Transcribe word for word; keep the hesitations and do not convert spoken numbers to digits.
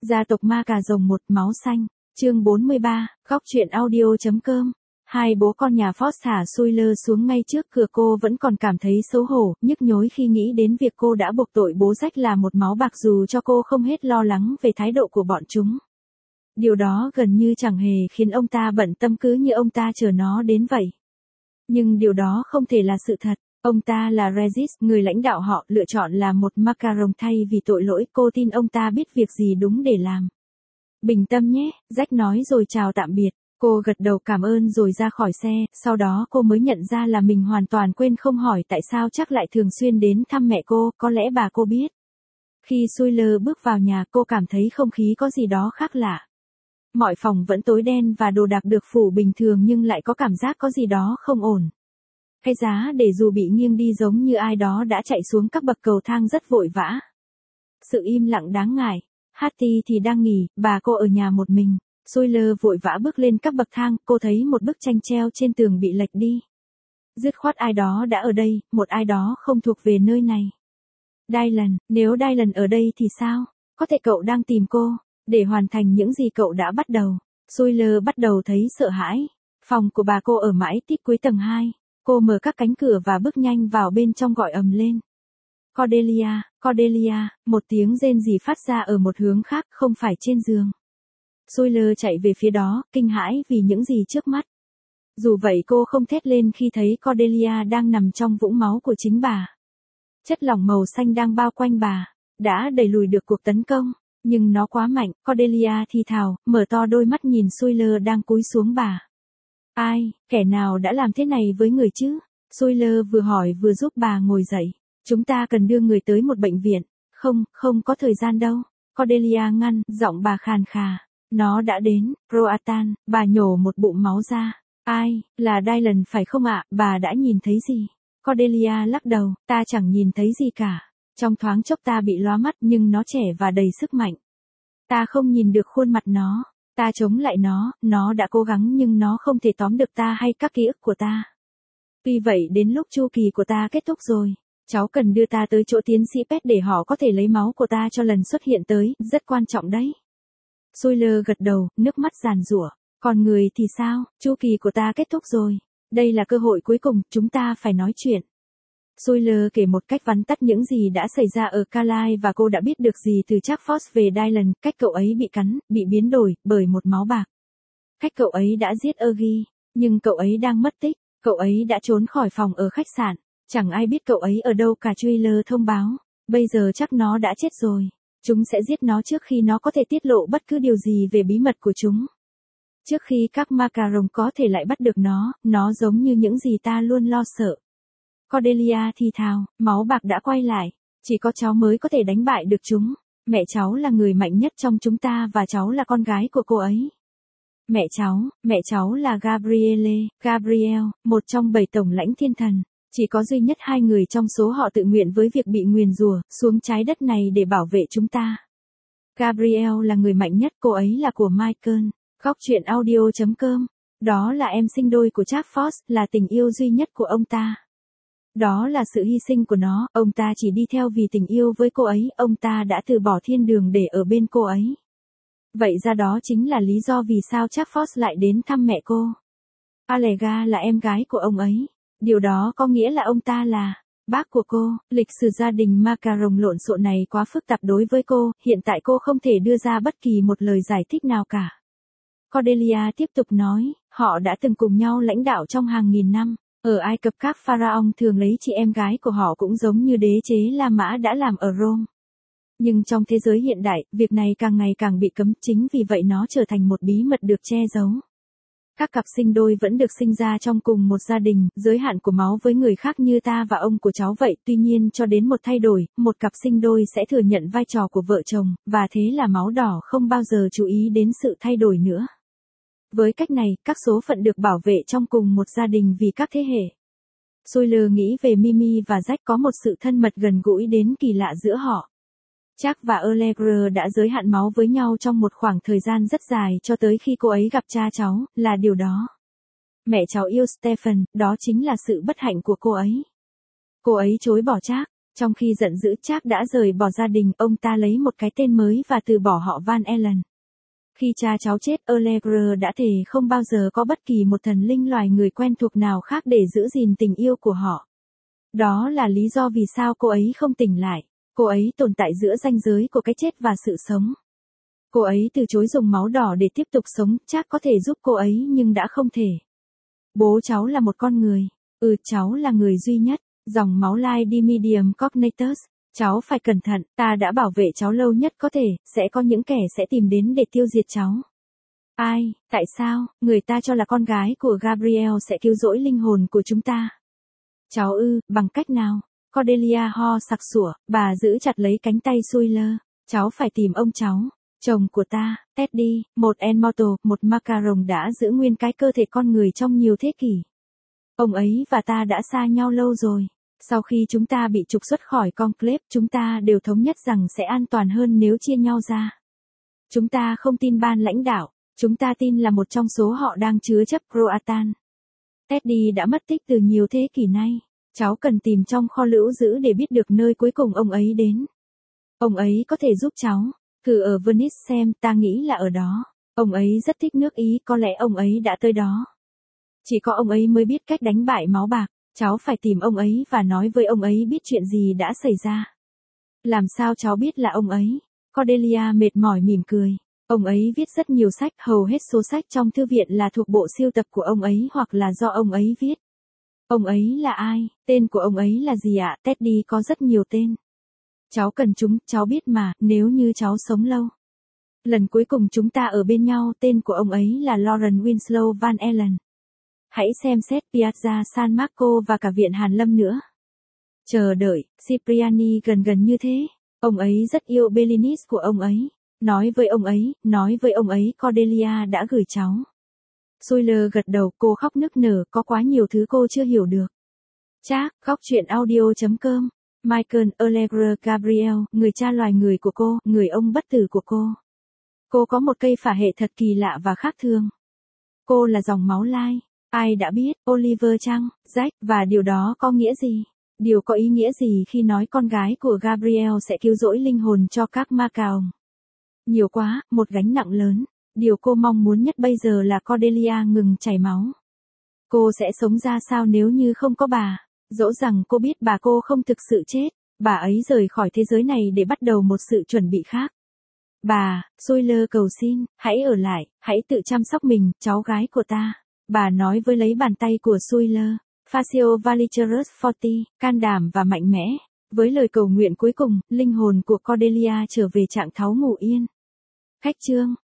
Gia tộc ma cà rồng một máu xanh, chương bốn mươi ba, góc truyện audio.com. Hai bố con nhà Fox thả Sawyer xuống ngay trước cửa, cô vẫn còn cảm thấy xấu hổ, nhức nhối khi nghĩ đến việc cô đã buộc tội bố Jack là một máu bạc dù cho cô không hết lo lắng về thái độ của bọn chúng. Điều đó gần như chẳng hề khiến ông ta bận tâm, cứ như ông ta chờ nó đến vậy. Nhưng điều đó không thể là sự thật. Ông ta là Regis, người lãnh đạo họ, lựa chọn là một macaron thay vì tội lỗi. Cô tin ông ta biết việc gì đúng để làm. Bình tâm nhé, Jack nói rồi chào tạm biệt. Cô gật đầu cảm ơn rồi ra khỏi xe, sau đó cô mới nhận ra là mình hoàn toàn quên không hỏi tại sao Jack lại thường xuyên đến thăm mẹ cô, có lẽ bà cô biết. Khi Sawyer bước vào nhà, cô cảm thấy không khí có gì đó khác lạ. Mọi phòng vẫn tối đen và đồ đạc được phủ bình thường nhưng lại có cảm giác có gì đó không ổn. Cái giá để dù bị nghiêng đi giống như ai đó đã chạy xuống các bậc cầu thang rất vội vã. Sự im lặng đáng ngại. Hattie thì đang nghỉ, bà cô ở nhà một mình. Sawyer vội vã bước lên các bậc thang, cô thấy một bức tranh treo trên tường bị lệch đi. Dứt khoát ai đó đã ở đây, một ai đó không thuộc về nơi này. Dylan, nếu Dylan ở đây thì sao? Có thể cậu đang tìm cô, để hoàn thành những gì cậu đã bắt đầu. Sawyer bắt đầu thấy sợ hãi. Phòng của bà cô ở mãi tít cuối tầng hai. Cô mở các cánh cửa và bước nhanh vào bên trong, gọi ầm lên. Cordelia, Cordelia, một tiếng rên rỉ phát ra ở một hướng khác, không phải trên giường. Sawyer chạy về phía đó, kinh hãi vì những gì trước mắt. Dù vậy cô không thét lên khi thấy Cordelia đang nằm trong vũng máu của chính bà. Chất lỏng màu xanh đang bao quanh bà, đã đẩy lùi được cuộc tấn công, nhưng nó quá mạnh. Cordelia thì thào, mở to đôi mắt nhìn Sawyer đang cúi xuống bà. Ai, kẻ nào đã làm thế này với người chứ? Sawyer vừa hỏi vừa giúp bà ngồi dậy. Chúng ta cần đưa người tới một bệnh viện. Không, không có thời gian đâu. Cordelia ngăn, giọng bà khàn khà. Nó đã đến, Croatan, bà nhổ một bụng máu ra. Ai, là Dylan phải không ạ, bà đã nhìn thấy gì? Cordelia lắc đầu, ta chẳng nhìn thấy gì cả. Trong thoáng chốc ta bị lóa mắt nhưng nó trẻ và đầy sức mạnh. Ta không nhìn được khuôn mặt nó. Ta chống lại nó, nó đã cố gắng nhưng nó không thể tóm được ta hay các ký ức của ta. Tuy vậy đến lúc chu kỳ của ta kết thúc rồi, cháu cần đưa ta tới chỗ tiến sĩ Pet để họ có thể lấy máu của ta cho lần xuất hiện tới, rất quan trọng đấy. Sawyer gật đầu, nước mắt giàn giụa. Còn người thì sao, chu kỳ của ta kết thúc rồi. Đây là cơ hội cuối cùng, chúng ta phải nói chuyện. Sawyer kể một cách vắn tắt những gì đã xảy ra ở Carlisle và cô đã biết được gì từ Jack Fox về Dylan, cách cậu ấy bị cắn, bị biến đổi, bởi một máu bạc. Cách cậu ấy đã giết Ergie, nhưng cậu ấy đang mất tích, cậu ấy đã trốn khỏi phòng ở khách sạn, chẳng ai biết cậu ấy ở đâu cả. Trailer thông báo, bây giờ chắc nó đã chết rồi. Chúng sẽ giết nó trước khi nó có thể tiết lộ bất cứ điều gì về bí mật của chúng. Trước khi các macaron có thể lại bắt được nó, nó giống như những gì ta luôn lo sợ. Cordelia thì thào, máu bạc đã quay lại, chỉ có cháu mới có thể đánh bại được chúng. Mẹ cháu là người mạnh nhất trong chúng ta và cháu là con gái của cô ấy. Mẹ cháu, mẹ cháu là Gabrielle, Gabriel, một trong bảy tổng lãnh thiên thần. Chỉ có duy nhất hai người trong số họ tự nguyện với việc bị nguyền rủa xuống trái đất này để bảo vệ chúng ta. Gabriel là người mạnh nhất, cô ấy là của Michael. Góc truyện audio.com. Đó là em sinh đôi của Jack Fox, là tình yêu duy nhất của ông ta. Đó là sự hy sinh của nó, ông ta chỉ đi theo vì tình yêu với cô ấy, ông ta đã từ bỏ thiên đường để ở bên cô ấy. Vậy ra đó chính là lý do vì sao Jack Fox lại đến thăm mẹ cô. Allegra là em gái của ông ấy. Điều đó có nghĩa là ông ta là bác của cô. Lịch sử gia đình macaron lộn xộn này quá phức tạp đối với cô, hiện tại cô không thể đưa ra bất kỳ một lời giải thích nào cả. Cordelia tiếp tục nói, họ đã từng cùng nhau lãnh đạo trong hàng nghìn năm. Ở Ai Cập các pharaoh thường lấy chị em gái của họ cũng giống như đế chế La Mã đã làm ở Rome. Nhưng trong thế giới hiện đại, việc này càng ngày càng bị cấm, chính vì vậy nó trở thành một bí mật được che giấu. Các cặp sinh đôi vẫn được sinh ra trong cùng một gia đình, giới hạn của máu với người khác như ta và ông của cháu vậy, tuy nhiên cho đến một thay đổi, một cặp sinh đôi sẽ thừa nhận vai trò của vợ chồng, và thế là máu đỏ không bao giờ chú ý đến sự thay đổi nữa. Với cách này, các số phận được bảo vệ trong cùng một gia đình vì các thế hệ. Sawyer nghĩ về Mimi và Jack, có một sự thân mật gần gũi đến kỳ lạ giữa họ. Jack và Allegra đã giới hạn máu với nhau trong một khoảng thời gian rất dài cho tới khi cô ấy gặp cha cháu, là điều đó. Mẹ cháu yêu Stephen, đó chính là sự bất hạnh của cô ấy. Cô ấy chối bỏ Jack, Trong khi giận dữ Charles đã rời bỏ gia đình, ông ta lấy một cái tên mới và từ bỏ họ Van Allen. Khi cha cháu chết, Allegra đã thề không bao giờ có bất kỳ một thần linh loài người quen thuộc nào khác để giữ gìn tình yêu của họ. Đó là lý do vì sao cô ấy không tỉnh lại. Cô ấy tồn tại giữa ranh giới của cái chết và sự sống. Cô ấy từ chối dùng máu đỏ để tiếp tục sống, chắc có thể giúp cô ấy nhưng đã không thể. Bố cháu là một con người. Ừ, cháu là người duy nhất. Dòng máu lai đi medium cognatus. Cháu phải cẩn thận, ta đã bảo vệ cháu lâu nhất có thể, sẽ có những kẻ sẽ tìm đến để tiêu diệt cháu. Ai, tại sao, người ta cho là con gái của Gabriel sẽ cứu rỗi linh hồn của chúng ta. Cháu ư, bằng cách nào? Cordelia ho sặc sủa, bà giữ chặt lấy cánh tay Suyler. Cháu phải tìm ông cháu, chồng của ta, Teddy, một immortal, một macaron đã giữ nguyên cái cơ thể con người trong nhiều thế kỷ. Ông ấy và ta đã xa nhau lâu rồi. Sau khi chúng ta bị trục xuất khỏi Conclave, chúng ta đều thống nhất rằng sẽ an toàn hơn nếu chia nhau ra. Chúng ta không tin ban lãnh đạo, chúng ta tin là một trong số họ đang chứa chấp Croatan. Teddy đã mất tích từ nhiều thế kỷ nay. Cháu cần tìm trong kho lưu giữ để biết được nơi cuối cùng ông ấy đến. Ông ấy có thể giúp cháu. Thử ở Venice xem, ta nghĩ là ở đó. Ông ấy rất thích nước Ý, có lẽ ông ấy đã tới đó. Chỉ có ông ấy mới biết cách đánh bại máu bạc. Cháu phải tìm ông ấy và nói với ông ấy biết chuyện gì đã xảy ra. Làm sao cháu biết là ông ấy? Cordelia mệt mỏi mỉm cười. Ông ấy viết rất nhiều sách, hầu hết số sách trong thư viện là thuộc bộ sưu tập của ông ấy hoặc là do ông ấy viết. Ông ấy là ai? Tên của ông ấy là gì ạ? Teddy có rất nhiều tên. Cháu cần chúng, cháu biết mà, nếu như cháu sống lâu. Lần cuối cùng chúng ta ở bên nhau, tên của ông ấy là Lawrence Winslow Van Allen. Hãy xem xét Piazza San Marco và cả viện Hàn Lâm nữa. Chờ đợi, Cipriani gần gần như thế. Ông ấy rất yêu Berenice của ông ấy. Nói với ông ấy, nói với ông ấy Cordelia đã gửi cháu. Suyler gật đầu, cô khóc nức nở, có quá nhiều thứ cô chưa hiểu được. Chắc, khóc chuyện audio chấm com. Michael Allegra Gabriel, người cha loài người của cô, người ông bất tử của cô. Cô có một cây phả hệ thật kỳ lạ và khác thường. Cô là dòng máu lai. Ai đã biết, Oliver chăng, Jack, và điều đó có nghĩa gì? Điều có ý nghĩa gì khi nói con gái của Gabriel sẽ cứu rỗi linh hồn cho các ma cào? Nhiều quá, một gánh nặng lớn. Điều cô mong muốn nhất bây giờ là Cordelia ngừng chảy máu. Cô sẽ sống ra sao nếu như không có bà? Dẫu rằng cô biết bà cô không thực sự chết, bà ấy rời khỏi thế giới này để bắt đầu một sự chuẩn bị khác. Bà, Suyler cầu xin, hãy ở lại, hãy tự chăm sóc mình, cháu gái của ta. Bà nói với lấy bàn tay của Suyler. Facio Valicherus Forti, can đảm và mạnh mẽ. Với lời cầu nguyện cuối cùng, linh hồn của Cordelia trở về trạng tháo ngủ yên. Khách chương